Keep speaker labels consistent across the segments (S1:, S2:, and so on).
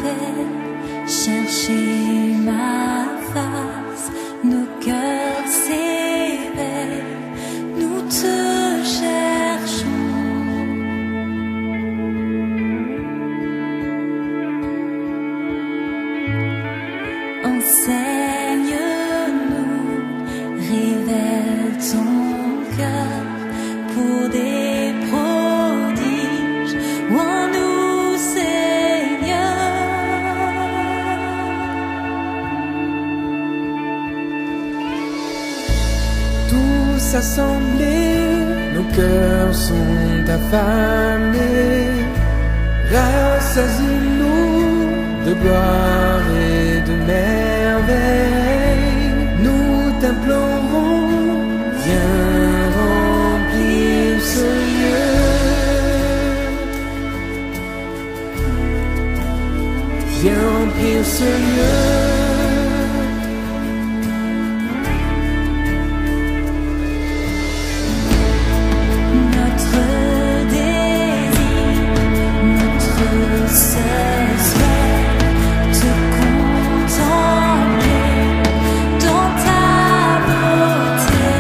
S1: viennent chercher ma face, nos cœurs s'éveillent, nous te cherchons. Enseigne-nous, révèle ton cœur pour des prodiges en nous, Seigneur.
S2: Tous assemblés, nos cœurs sont affamés. Rassasie-nous de gloire et de merveille. Nous t'implorons, viens remplir ce lieu. Viens remplir ce lieu.
S1: Notre désir, notre seul souhait, te contempler dans ta beauté.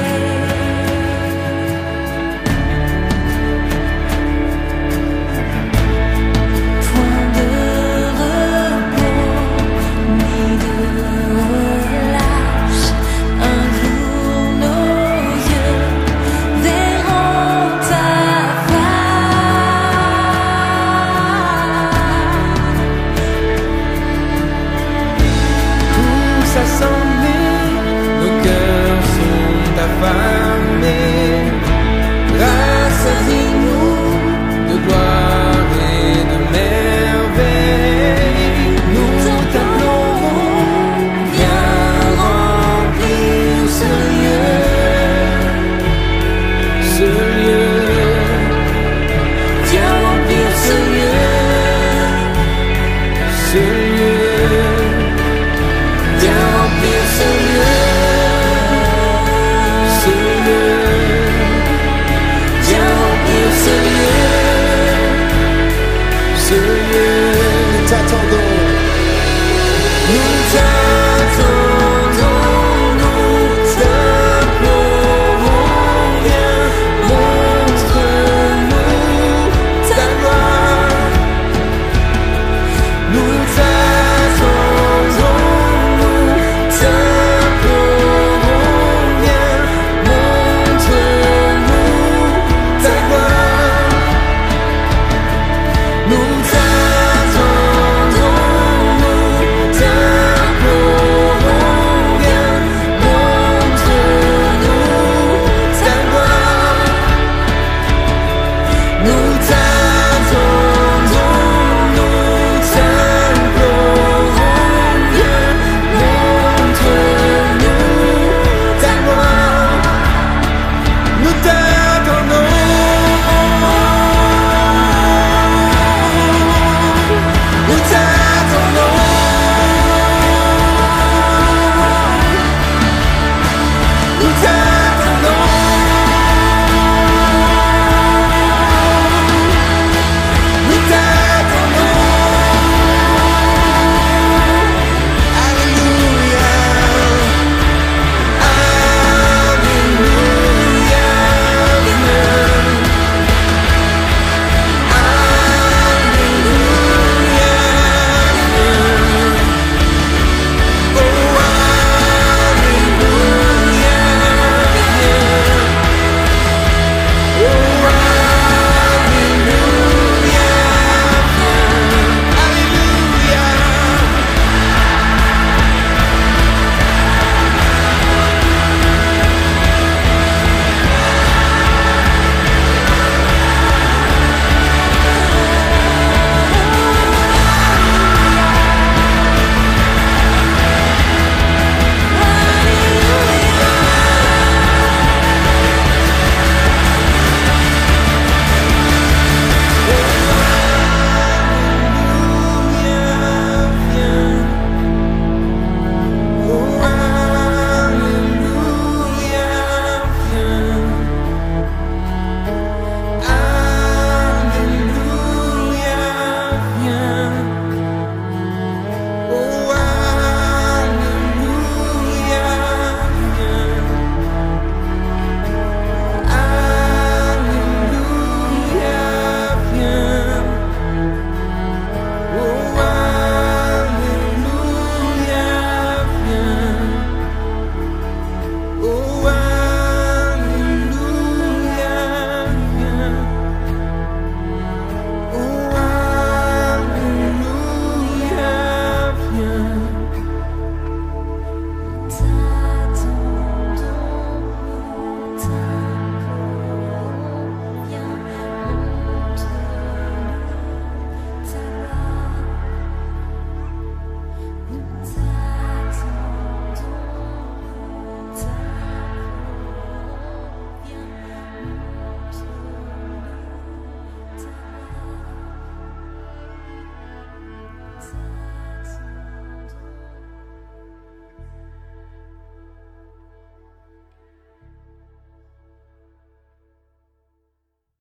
S1: Point de repos ni de relâche, un jour nos yeux verront ta
S2: Tous assemblés, nos cœurs sont affamés. Rassasie-nous de gloire et de merveille. Nous t'implorons, viens remplir ce lieu. Ce lieu, viens remplir ce lieu. Ce lieu. Viens remplir ce lieu, ce lieu. Viens remplir ce lieu, ce lieu. Nous t'attendons, nous t'attendons.